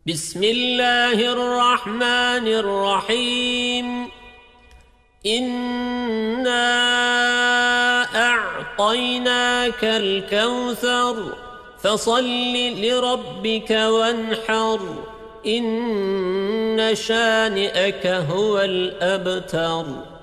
بسم الله الرحمن الرحيم إنا أعطيناك الكوثر فصل لربك وانحر إن شانئك هو الأبتر.